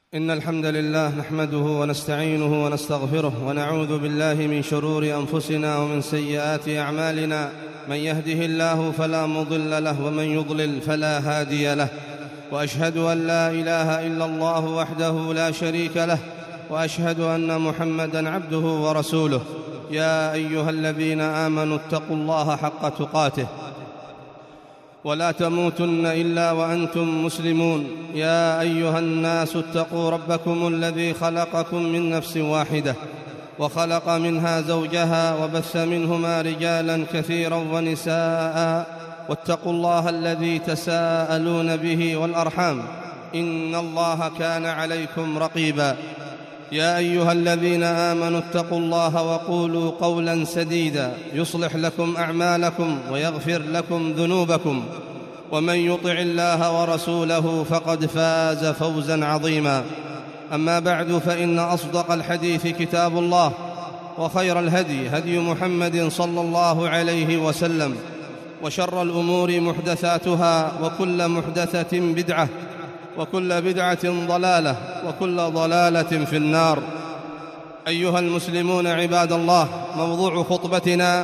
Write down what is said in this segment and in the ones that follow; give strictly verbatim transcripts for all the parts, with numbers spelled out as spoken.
إن الحمد لله نحمده ونستعينه ونستغفره ونعوذ بالله من شرور أنفسنا ومن سيئات أعمالنا. من يهده الله فلا مضل له ومن يضلل فلا هادي له، وأشهد أن لا إله إلا الله وحده لا شريك له، وأشهد أن محمدًا عبده ورسوله. يا أيها الذين آمنوا اتقوا الله حق تقاته ولا تموتن إلا وأنتم مسلمون. يا أيها الناس اتقوا ربكم الذي خلقكم من نفس واحدة وخلق منها زوجها وبث منهما رجالا كثيرا ونساء، واتقوا الله الذي تساءلون به والأرحام، إن الله كان عليكم رقيبا. يا أيها الذين آمنوا اتقوا الله وقولوا قولا سديدا يصلح لكم أعمالكم ويغفر لكم ذنوبكم، ومن يطع الله ورسوله فقد فاز فوزا عظيما. أما بعد، فإن أصدق الحديث كتاب الله، وخير الهدي هدي محمد صلى الله عليه وسلم، وشر الأمور محدثاتها، وكل محدثة بدعة، وكل بدعة ضلالة، وكل ضلالة في النار. أيها المسلمون عباد الله، موضوع خطبتنا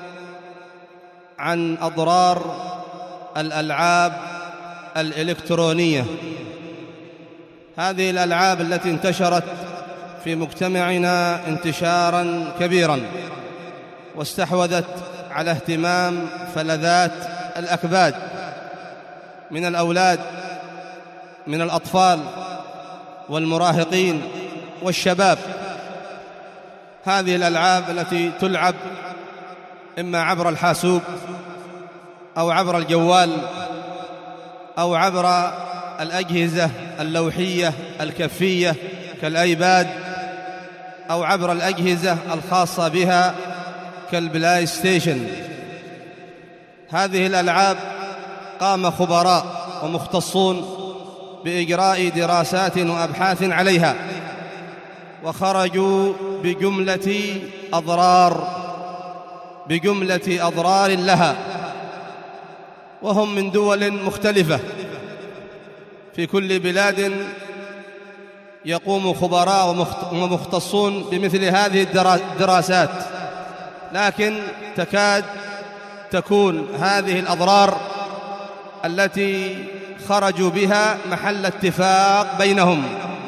عن أضرار الألعاب الإلكترونية. هذه الألعاب التي انتشرت في مجتمعنا انتشاراً كبيراً، واستحوذت على اهتمام فلذات الأكباد من الأولاد، من الأطفال والمراهقين والشباب. هذه الألعاب التي تلعب إما عبر الحاسوب أو عبر الجوال أو عبر الأجهزة اللوحية الكفية كالآيباد، أو عبر الأجهزة الخاصة بها كالبلاي ستيشن. هذه الألعاب قام خبراء ومختصون بإجراء دراسات وأبحاث عليها، وخرجوا بجملة أضرار بجملة أضرار لها، وهم من دول مختلفة. في كل بلاد يقوم خبراء ومختصون بمثل هذه الدراسات، لكن تكاد تكون هذه الأضرار التي خرجوا بها محل اتفاق بينهم،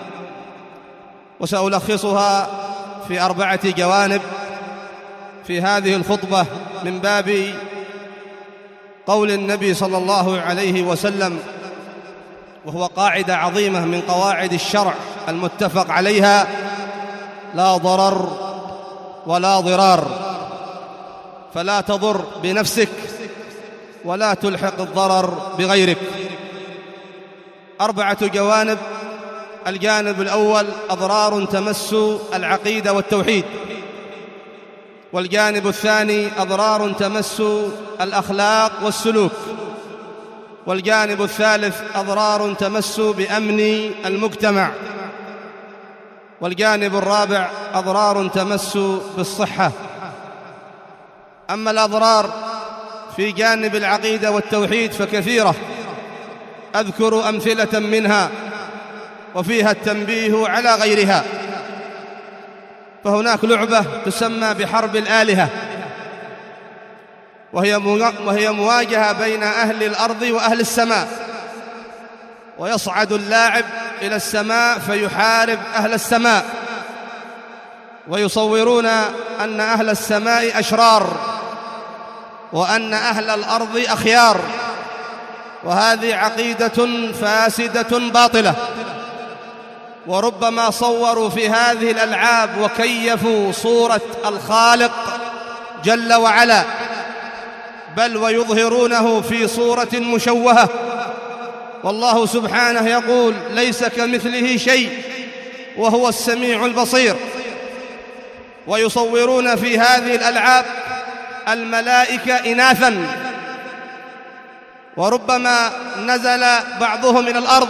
وسألخصها في أربعة جوانب في هذه الخطبة من باب قول النبي صلى الله عليه وسلم، وهو قاعدة عظيمة من قواعد الشرع المتفق عليها: لا ضرر ولا ضرار، فلا تضر بنفسك ولا تلحق الضرر بغيرك. أربعة جوانب. الجانب الأول: أضرار تمس العقيدة والتوحيد. والجانب الثاني: أضرار تمس الأخلاق والسلوك. والجانب الثالث: أضرار تمس بأمن المجتمع. والجانب الرابع: أضرار تمس بالصحة. أما الأضرار في جانب العقيدة والتوحيد فكثيرة، أذكر أمثلة منها وفيها التنبيه على غيرها. فهناك لعبة تسمى بحرب الآلهة، وهي وهي مواجهة بين أهل الأرض وأهل السماء، ويصعد اللاعب إلى السماء فيحارب أهل السماء، ويصورون أن أهل السماء أشرار وأن أهل الأرض أخيار، وهذه عقيدة فاسدة باطلة. وربما صوروا في هذه الألعاب وكيفوا صورة الخالق جل وعلا، بل ويظهرونه في صورة مشوهة، والله سبحانه يقول: ليس كمثله شيء وهو السميع البصير. ويصورون في هذه الألعاب الملائكة إناثا، وربما نزل بعضهم من الأرض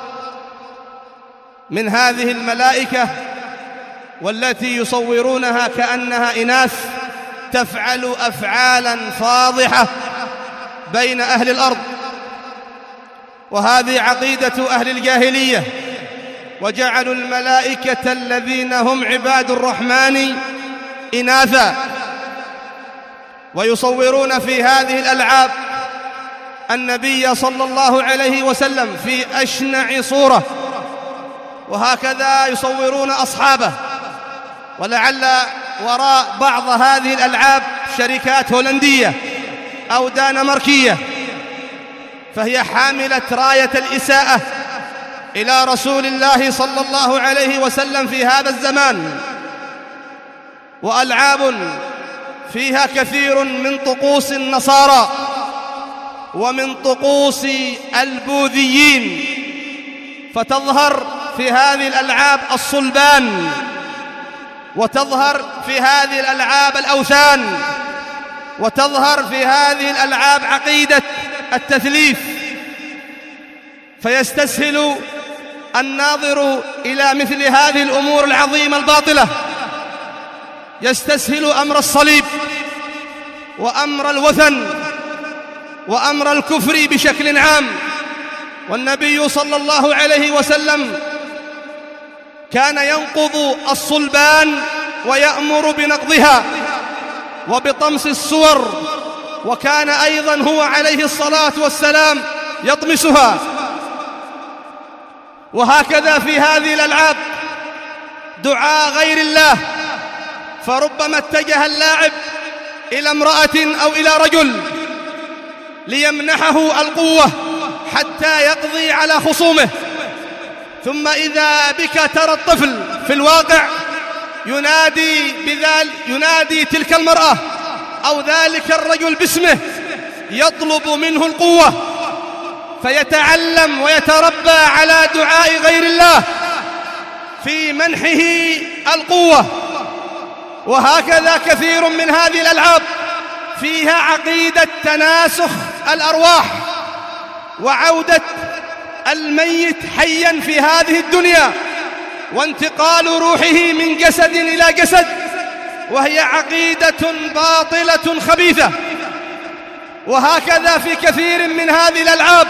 من هذه الملائكة والتي يصورونها كأنها إناث تفعل أفعالا فاضحة بين أهل الأرض. وهذه عقيدة أهل الجاهلية، وجعلوا الملائكة الذين هم عباد الرحمن إناثا، ويصورون في هذه الألعاب النبي صلى الله عليه وسلم في أشنع صورة، وهكذا يصورون أصحابه. ولعل وراء بعض هذه الألعاب شركات هولندية أو دنماركية، فهي حاملة راية الإساءة إلى رسول الله صلى الله عليه وسلم في هذا الزمان، وألعاب فيها كثير من طقوس النصارى ومن طقوس البوذيين، فتظهر في هذه الألعاب الصلبان، وتظهر في هذه الألعاب الأوثان، وتظهر في هذه الألعاب عقيدة التثليث. فيستسهل الناظر إلى مثل هذه الأمور العظيمة الباطلة، يستسهل أمر الصليب وأمر الوثن وأمر الكفر بشكل عام. والنبي صلى الله عليه وسلم كان ينقض الصلبان ويأمر بنقضها وبطمس الصور، وكان أيضا هو عليه الصلاة والسلام يطمسها. وهكذا في هذه الألعاب دعاء غير الله، فربما اتجه اللاعب إلى امرأة أو إلى رجل ليمنحه القوة حتى يقضي على خصومه، ثم إذا بك ترى الطفل في الواقع ينادي بذلك ينادي تلك المرأة أو ذلك الرجل باسمه، يطلب منه القوة، فيتعلم ويتربى على دعاء غير الله في منحه القوة. وهكذا كثير من هذه الألعاب فيها عقيدة تناسخ الأرواح وعودة الميت حيا في هذه الدنيا وانتقال روحه من جسد إلى جسد، وهي عقيدة باطلة خبيثة. وهكذا في كثير من هذه الألعاب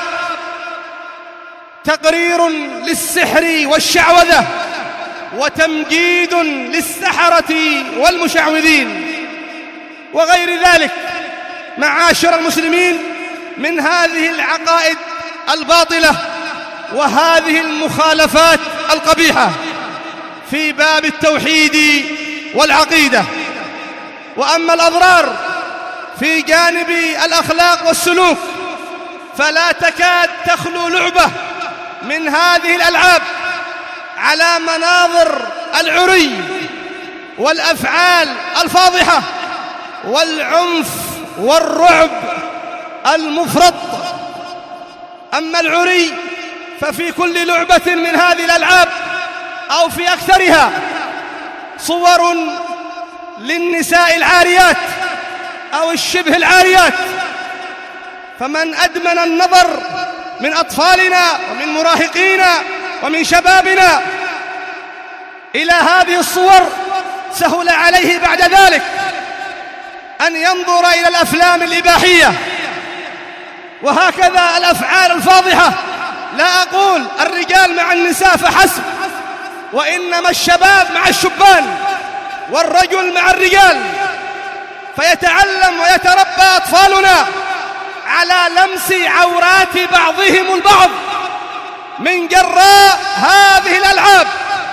تقرير للسحر والشعوذة وتمجيد للسحرة والمشعوذين وغير ذلك، معاشر المسلمين، من هذه العقائد الباطلة وهذه المخالفات القبيحة في باب التوحيد والعقيدة. وأما الأضرار في جانب الأخلاق والسلوك فلا تكاد تخلو لعبة من هذه الألعاب على مناظر العري والأفعال الفاضحة والعنف والرعب المفرط. أما العري ففي كل لعبة من هذه الألعاب أو في أكثرها صور للنساء العاريات أو الشبه العاريات، فمن أدمن النظر من أطفالنا ومن مراهقينا ومن شبابنا إلى هذه الصور سهل عليه بعد ذلك أن ينظر إلى الأفلام الإباحية وهكذا الأفعال الفاضحة. لا أقول الرجال مع النساء فحسب، وإنما الشباب مع الشبان والرجل مع الرجال، فيتعلم ويتربى أطفالنا على لمس عورات بعضهم البعض من جراء هذه الألعاب،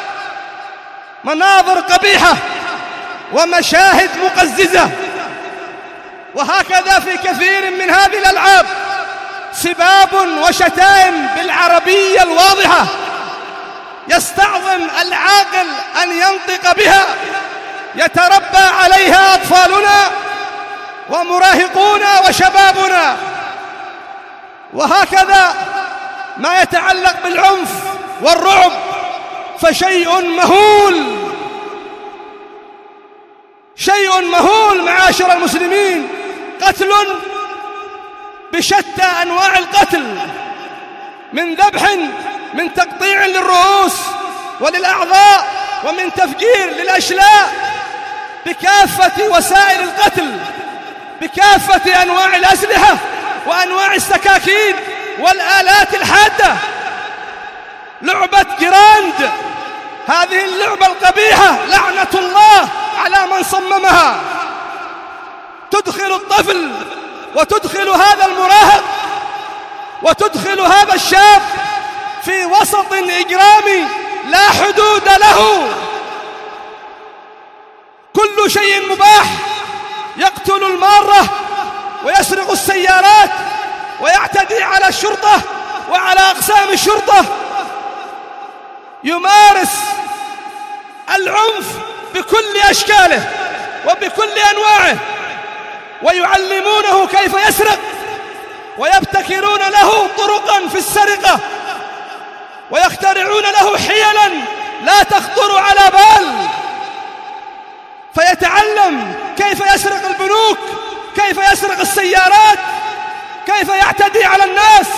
مناظر قبيحة ومشاهد مقززة. وهكذا في كثير من هذه الألعاب سباب وشتائم بالعربية الواضحة يستعظم العاقل أن ينطق بها، يتربى عليها أطفالنا ومراهقونا وشبابنا. وهكذا ما يتعلق بالعنف والرعب فشيء مهول، شيء مهول معاشر المسلمين، قتل بشتى أنواع القتل، من ذبح، من تقطيع للرؤوس وللأعضاء، ومن تفجير للأشلاء، بكافة وسائل القتل، بكافة أنواع الأسلحة وأنواع السكاكين والآلات الحادة. لعبة جراند، هذه اللعبة القبيحة لعنة الله على من صممها، تدخل الطفل وتدخل هذا المراهق وتدخل هذا الشاب في وسط إجرامي لا حدود له، كل شيء مباح، يقتل المارة ويسرق السيارات ويعتدي على الشرطة وعلى أقسام الشرطة، يمارس العنف بكل أشكاله وبكل أنواعه، ويعلمونه كيف يسرق ويبتكرون له طرقا في السرقة ويخترعون له حيلا لا تخطر على بال، فيتعلم كيف يسرق البنوك، كيف يسرق السيارات، كيف يعتدي على الناس.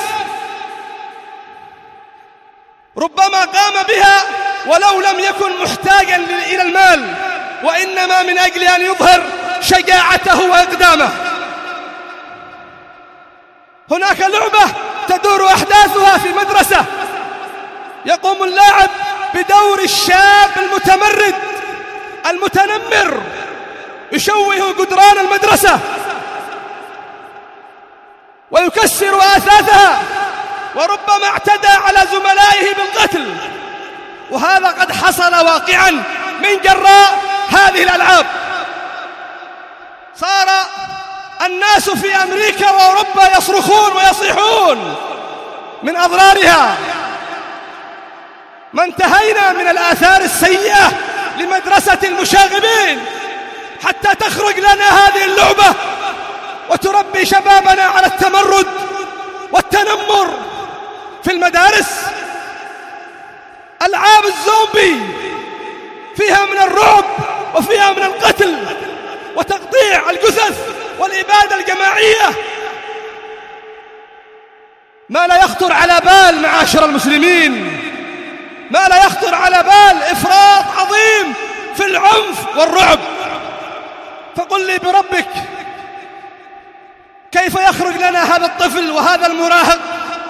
ربما قام بها ولو لم يكن محتاجا إلى المال، وإنما من أجل أن يظهر شجاعته وإقدامه. هناك لعبة تدور أحداثها في مدرسة، يقوم اللاعب بدور الشاب المتمرد المتنمر، يشوه جدران المدرسة ويكسر آثاثها، وربما اعتدى على زملائه بالقتل، وهذا قد حصل واقعا من جراء هذه الألعاب. صار الناس في أمريكا وأوروبا يصرخون ويصيحون من أضرارها، ما انتهينا من الآثار السيئة لمدرسة المشاغبين حتى تخرج لنا هذه اللعبة وتربي شبابنا على التمرد والتنمر في المدارس. ألعاب الزومبي فيها من الرعب وفيها من القتل وتقطيع الجثث والإبادة الجماعية، ما لا يخطر على بال معاشر المسلمين، ما لا يخطر على بال، إفراط عظيم في العنف والرعب. فقل لي بربك، كيف يخرج لنا هذا الطفل وهذا المراهق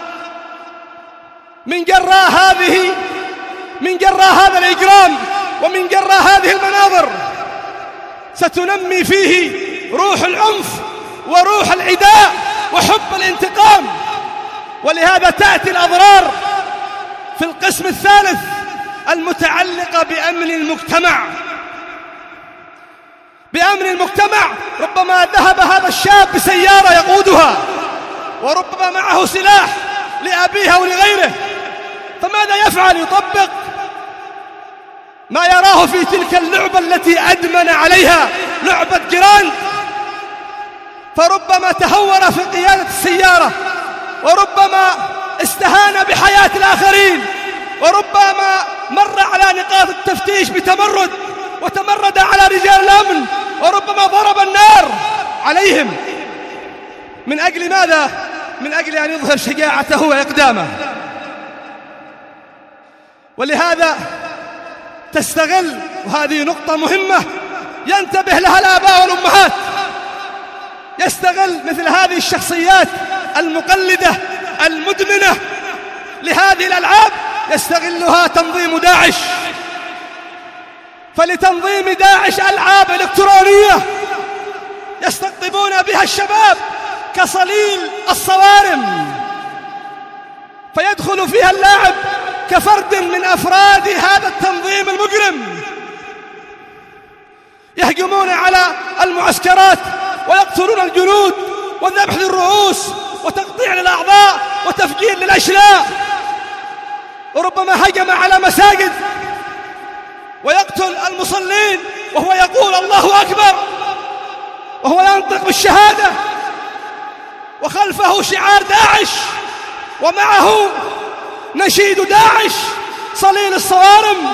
من جراء هذه من جراء هذا الإجرام ومن جراء هذه المناظر؟ ستنمي فيه روح العنف وروح العداء وحب الانتقام، ولهذا تأتي الأضرار في القسم الثالث المتعلقة بأمن المجتمع. بأمن المجتمع، ربما ذهب هذا الشاب بسيارة يقودها وربما معه سلاح لأبيه أو لغيره، فماذا يفعل؟ يطبق ما يراه في تلك اللعبة التي أدمن عليها، لعبة جراند. فربما تهور في قيادة السيارة، وربما استهان بحياة الآخرين، وربما مر على نقاط التفتيش بتمرد وتمرد على رجال الأمن، وربما ضرب النار عليهم. من أجل ماذا؟ من أجل أن يظهر شجاعته وإقدامه. ولهذا تستغل، وهذه نقطة مهمة ينتبه لها الآباء والأمهات، يستغل مثل هذه الشخصيات المقلدة المدمنة لهذه الألعاب، يستغلها تنظيم داعش. فلتنظيم داعش ألعاب إلكترونية يستقطبون بها الشباب كصليل الصوارم، فيدخل فيها اللاعب كفرد من أفراد هذا التنظيم المجرم، يهجمون على المعسكرات ويقتلون الجنود وذبح للرؤوس وتقطيع للأعضاء وتفجير للأشلاء، وربما هجم على مساجد ويقتل المصلين وهو يقول الله أكبر وهو ينطق بالشهادة، وخلفه شعار داعش ومعه نشيد داعش صليل الصوارم.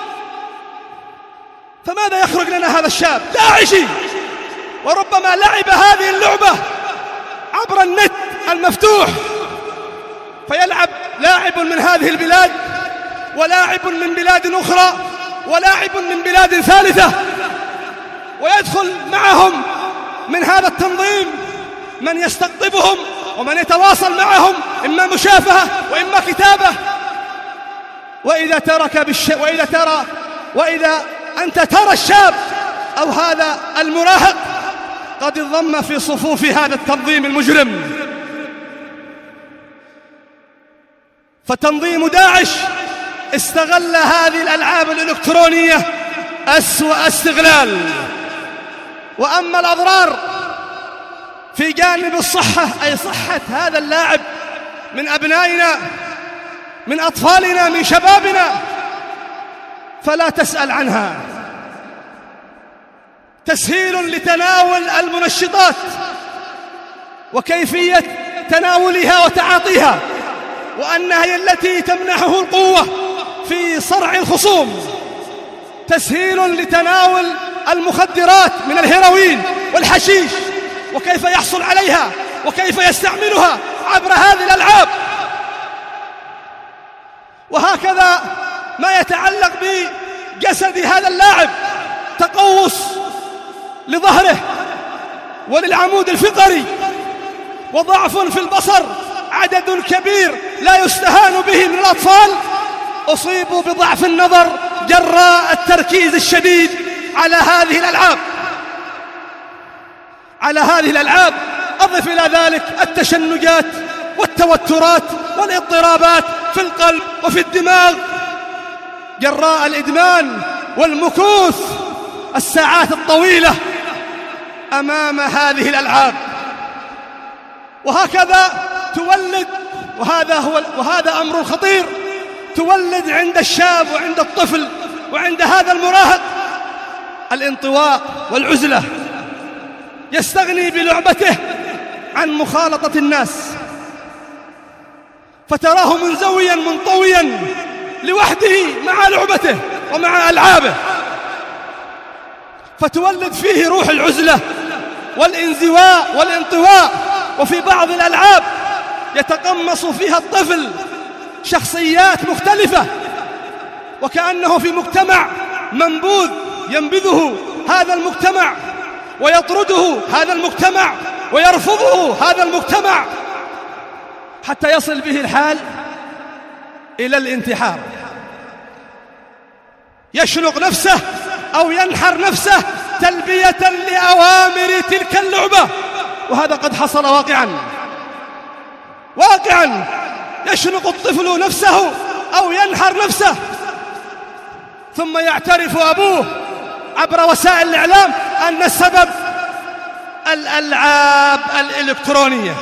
فماذا يخرج لنا هذا الشاب داعشي؟ وربما لعب هذه اللعبة عبر النت المفتوح، فيلعب لاعب من هذه البلاد ولاعب من بلاد أخرى ولاعب من بلاد ثالثة، ويدخل معهم من هذا التنظيم من يستقطبهم ومن يتواصل معهم، إما مشافهة وإما كتابة. وإذا ترك بالش... وإذا ترى وإذا أنت ترى الشاب أو هذا المراهق قد انضم في صفوف هذا التنظيم المجرم. فتنظيم داعش استغل هذه الألعاب الإلكترونية أسوأ استغلال. وأما الأضرار في جانب الصحة، أي صحة هذا اللاعب من أبنائنا، من أطفالنا، من شبابنا، فلا تسأل عنها. تسهيل لتناول المنشطات وكيفية تناولها وتعاطيها، وأنها هي التي تمنحه القوة في صرع الخصوم. تسهيل لتناول المخدرات من الهيروين والحشيش، وكيف يحصل عليها وكيف يستعملها عبر هذه الألعاب. وهكذا ما يتعلق بجسد هذا اللاعب، تقوس لظهره وللعمود الفقري، وضعف في البصر. عدد كبير لا يستهان به من الأطفال أصيبوا بضعف النظر جراء التركيز الشديد على هذه الألعاب على هذه الألعاب. أضف إلى ذلك التشنجات والتوترات والاضطرابات في القلب وفي الدماغ جراء الإدمان والمكوث الساعات الطويلة أمام هذه الألعاب. وهكذا تولد، وهذا هو وهذا أمر خطير، تولد عند الشاب وعند الطفل وعند هذا المراهق الانطواء والعزلة. يستغني بلعبته عن مخالطة الناس، فتراه منزويا منطويا لوحده مع لعبته ومع ألعابه، فتولد فيه روح العزلة والانزواء والانطواء. وفي بعض الألعاب يتقمص فيها الطفل شخصيات مختلفة، وكأنه في مجتمع منبوذ ينبذه هذا المجتمع ويطرده هذا المجتمع ويرفضه هذا المجتمع، حتى يصل به الحال إلى الانتحار. يشنق نفسه أو ينحر نفسه تلبية لأوامر تلك اللعبة، وهذا قد حصل واقعا واقعا يشنق الطفل نفسه أو ينحر نفسه، ثم يعترف أبوه عبر وسائل الإعلام أن السبب الألعاب الإلكترونية.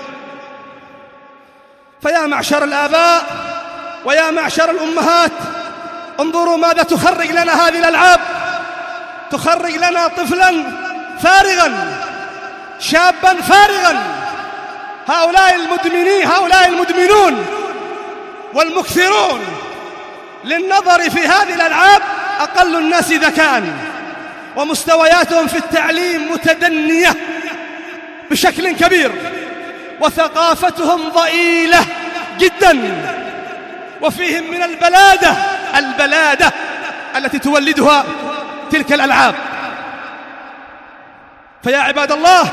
فيا معشر الآباء ويا معشر الأمهات، انظروا ماذا تخرج لنا هذه الألعاب. تخرج لنا طفلا فارغا، شابا فارغا. هؤلاء المدمنين هؤلاء المدمنون والمكثرون للنظر في هذه الألعاب أقل الناس ذكاء، ومستوياتهم في التعليم متدنية بشكل كبير، وثقافتهم ضئيلة جدا، وفيهم من البلادة البلادة التي تولدها تلك الألعاب. فيا عباد الله،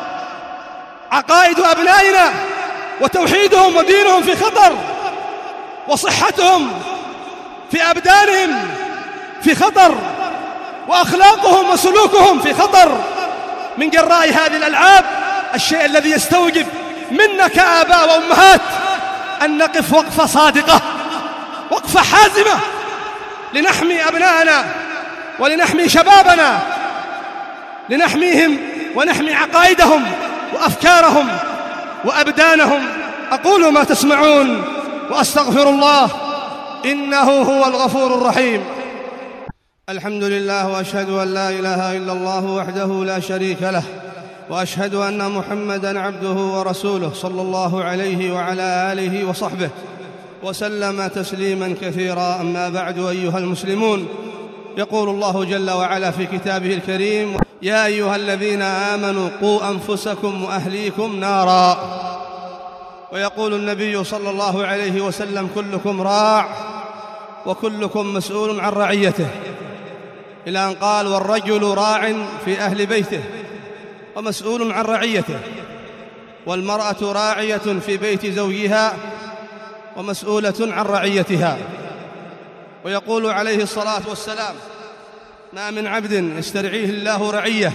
عقائد أبنائنا وتوحيدهم ودينهم في خطر، وصحتهم في أبدانهم في خطر، وأخلاقهم وسلوكهم في خطر من جراء هذه الألعاب. الشيء الذي يستوجب منا كآباء وأمهات أن نقف وقفة صادقة، وقفة حازمة، لنحمي أبنائنا ولنحمي شبابنا، لنحميهم ونحمي عقائدهم وأفكارهم وأبدانهم. أقول ما تسمعون وأستغفر الله إنه هو الغفور الرحيم. الحمد لله، وأشهد أن لا إله إلا الله وحده لا شريك له، وأشهد أن محمدًا عبده ورسوله صلى الله عليه وعلى آله وصحبه وسلم تسليمًا كثيرا. أما بعد، أيها المسلمون، يقول الله جل وعلا في كتابه الكريم: يا أيها الذين آمنوا قوا أنفسكم وأهليكم نارا. ويقول النبي صلى الله عليه وسلم: كلكم راع وكلكم مسؤول عن رعيته، إلى أن قال: والرجل راع في أهل بيته ومسؤول عن رعيته، والمرأة راعية في بيت زوجها ومسؤولة عن رعيتها. ويقول عليه الصلاة والسلام: ما من عبد يسترعيه الله رعية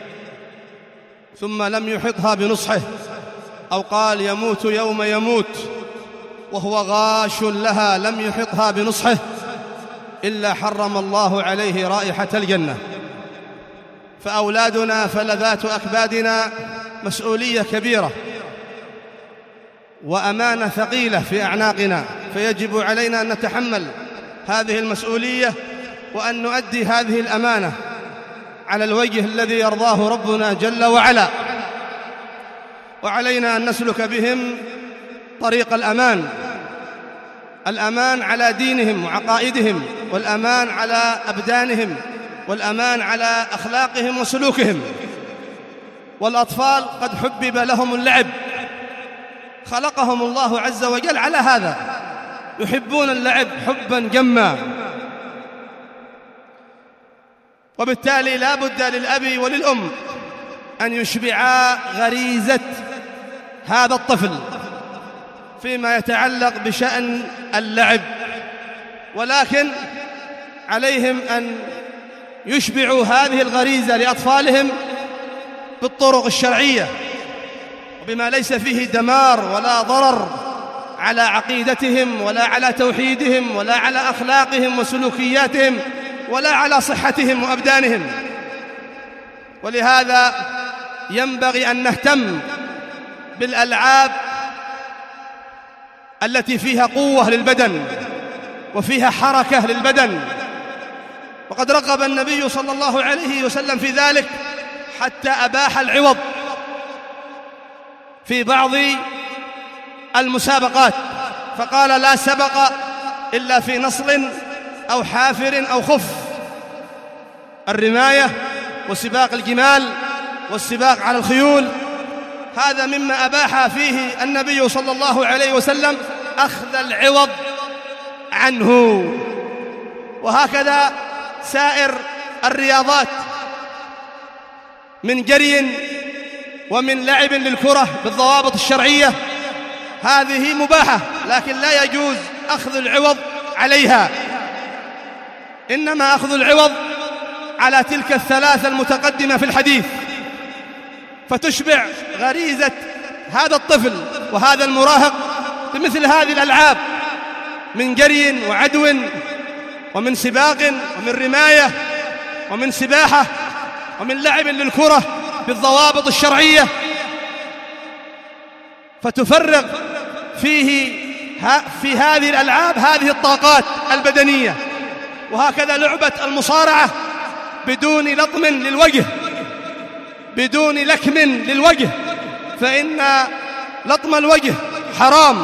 ثم لم يحطها بنصحه، أو قال يموت يوم يموت وهو غاش لها لم يحطها بنصحه، إلا حرم الله عليه رائحة الجنة. فأولادنا فلذات أكبادنا مسؤولية كبيرة وأمانة ثقيلة في أعناقنا، فيجب علينا أن نتحمل هذه المسؤولية وأن نؤدي هذه الأمانة على الوجه الذي يرضاه ربنا جل وعلا. وعلينا أن نسلك بهم طريق الأمان، الأمان على دينهم وعقائدهم، والأمان على أبدانهم، والأمان على أخلاقهم وسلوكهم. والأطفال قد حبب لهم اللعب، خلقهم الله عز وجل على هذا، يحبون اللعب حبا جما، وبالتالي لا بد للأب وللأم أن يشبعا غريزة هذا الطفل فيما يتعلق بشأن اللعب، ولكن عليهم أن يشبعوا هذه الغريزة لأطفالهم بالطرق الشرعية، وبما ليس فيه دمار ولا ضرر على عقيدتهم ولا على توحيدهم ولا على أخلاقهم وسلوكياتهم ولا على صحتهم وأبدانهم. ولهذا ينبغي أن نهتم بالألعاب التي فيها قوة للبدن وفيها حركة للبدن، وقد رغب النبي صلى الله عليه وسلم في ذلك حتى أباح العوض في بعض المسابقات، فقال: لا سبق إلا في نصل أو حافر أو خف. الرماية وسباق الجمال والسباق على الخيول هذا مما أباح فيه النبي صلى الله عليه وسلم أخذ العوض عنه. وهكذا سائر الرياضات من جري ومن لعب للكرة بالضوابط الشرعية، هذه مباحة، لكن لا يجوز أخذ العوض عليها، إنما أخذ العوض على تلك الثلاثة المتقدمة في الحديث، فتشبع غريزة هذا الطفل وهذا المراهق بمثل هذه الألعاب من جري وعدو ومن سباق ومن رماية ومن سباحة ومن لعب للكرة بالضوابط الشرعية، فتفرغ فيه في هذه الألعاب هذه الطاقات البدنية. وهكذا لعبة المصارعة بدون لطم للوجه، بدون لكم للوجه، فإن لطم الوجه حرام،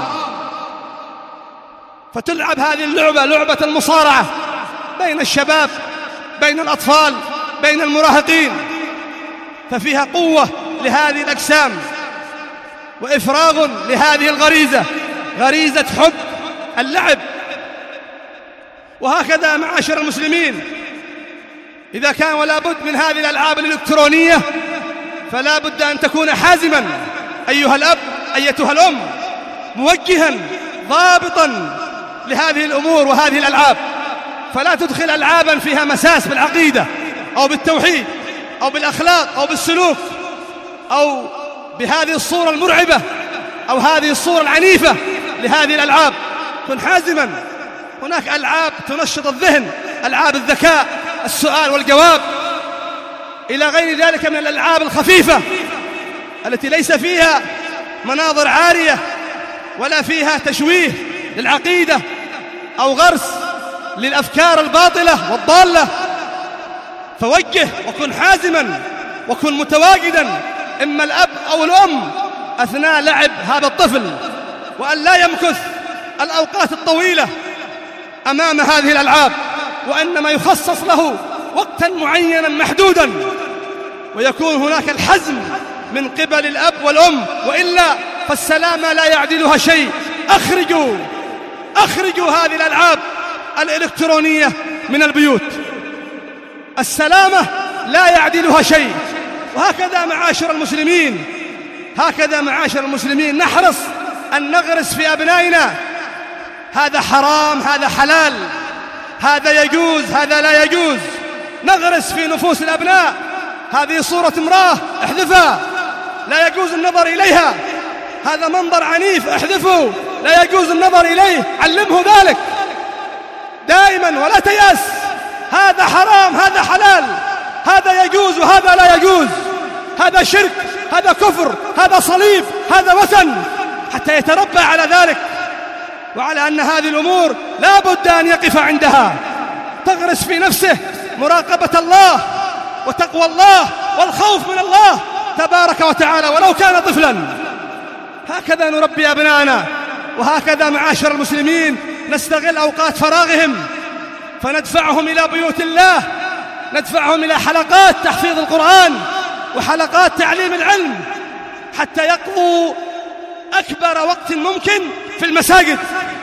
فتلعب هذه اللعبة لعبة المصارعة بين الشباب، بين الأطفال، بين المراهقين، ففيها قوة لهذه الأجسام وإفراغ لهذه الغريزة، غريزة حب اللعب. وهكذا معاشر المسلمين، إذا كان ولا بد من هذه الألعاب الإلكترونية فلا بد أن تكون حازما أيها الأب أيتها الأم، موجها ضابطا لهذه الأمور وهذه الألعاب، فلا تدخل ألعابا فيها مساس بالعقيدة أو بالتوحيد أو بالأخلاق أو بالسلوك أو بهذه الصورة المرعبة أو هذه الصورة العنيفة لهذه الألعاب. كن حازما. هناك ألعاب تنشط الذهن، ألعاب الذكاء، السؤال والجواب، إلى غير ذلك من الألعاب الخفيفة التي ليس فيها مناظر عارية ولا فيها تشويه للعقيدة أو غرس للأفكار الباطلة والضالة. فوجه وكن حازما وكن متواجدا، إما الأب أو الأم، أثناء لعب هذا الطفل، وأن لا يمكث الأوقات الطويلة أمام هذه الألعاب، وإنما يخصص له وقتا معينا محدودا، ويكون هناك الحزم من قبل الأب والأم، وإلا فالسلامة لا يعدلها شيء. أخرجوا أخرجوا هذه الألعاب الإلكترونية من البيوت، السلامة لا يعدلها شيء. وهكذا معاشر المسلمين، هكذا معاشر المسلمين نحرص أن نغرس في أبنائنا هذا حرام هذا حلال، هذا يجوز هذا لا يجوز. نغرس في نفوس الأبناء هذه صورة امرأة احذفها، لا يجوز النظر إليها. هذا منظر عنيف احذفه، لا يجوز النظر إليه، علمه ذلك دائما ولا تيأس. هذا حرام هذا حلال، هذا يجوز وهذا لا يجوز، هذا شرك هذا كفر هذا صليب هذا وثن، حتى يتربى على ذلك وعلى أن هذه الأمور لا بد أن يقف عندها. تغرس في نفسه مراقبة الله وتقوى الله والخوف من الله تبارك وتعالى ولو كان طفلا. هكذا نربي أبناءنا، وهكذا معاشر المسلمين نستغل أوقات فراغهم فندفعهم إلى بيوت الله، ندفعهم إلى حلقات تحفيظ القرآن وحلقات تعليم العلم حتى يقضوا أكبر وقت ممكن في المساجد.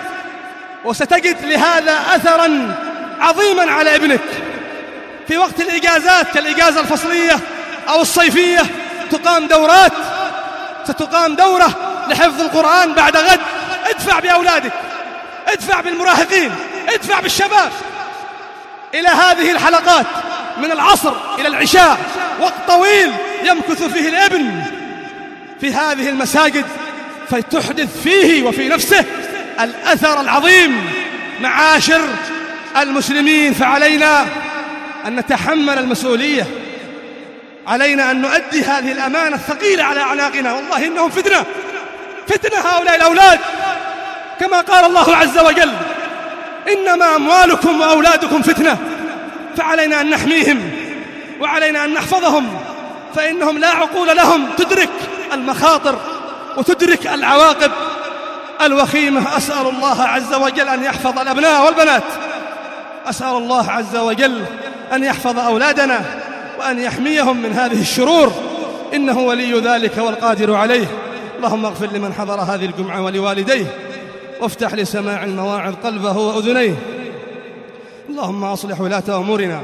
وستجد لهذا أثرا عظيما على ابنك. في وقت الإجازات كالإجازة الفصلية أو الصيفية تقام دورات، ستقام دورة لحفظ القرآن بعد غد. ادفع بأولادك، ادفع بالمراهقين، ادفع بالشباب إلى هذه الحلقات من العصر إلى العشاء، وقت طويل يمكث فيه الابن في هذه المساجد فتحدث فيه وفي نفسه الأثر العظيم. معاشر المسلمين، فعلينا أن نتحمل المسؤولية، علينا أن نؤدي هذه الأمانة الثقيلة على أعناقنا. والله إنهم فتنة فتنة هؤلاء الأولاد، كما قال الله عز وجل: إنما أموالكم وأولادكم فتنة. فعلينا أن نحميهم وعلينا أن نحفظهم، فإنهم لا عقول لهم تدرك المخاطر وتدرك العواقب الوخيمة. أسأل الله عز وجل أن يحفظ الأبناء والبنات، أسأل الله عز وجل أن يحفظ أولادنا وأن يحميهم من هذه الشرور، إنه ولي ذلك والقادر عليه. اللهم اغفر لمن حضر هذه الجمعة ولوالديه، وافتح لسماع المواعظ قلبه وأذنيه. اللهم أصلح ولاة أمورنا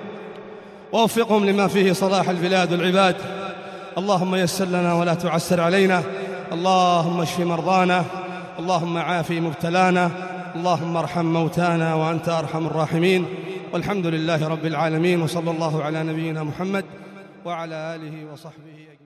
ووفقهم لما فيه صلاح البلاد والعباد. اللهم يسر لنا ولا تعسر علينا. اللهم اشف مرضانا، اللهم عافي مبتلانا، اللهم ارحم موتانا وأنت أرحم الراحمين. والحمد لله رب العالمين، وصلى الله على نبينا محمد وعلى آله وصحبه أجمعين.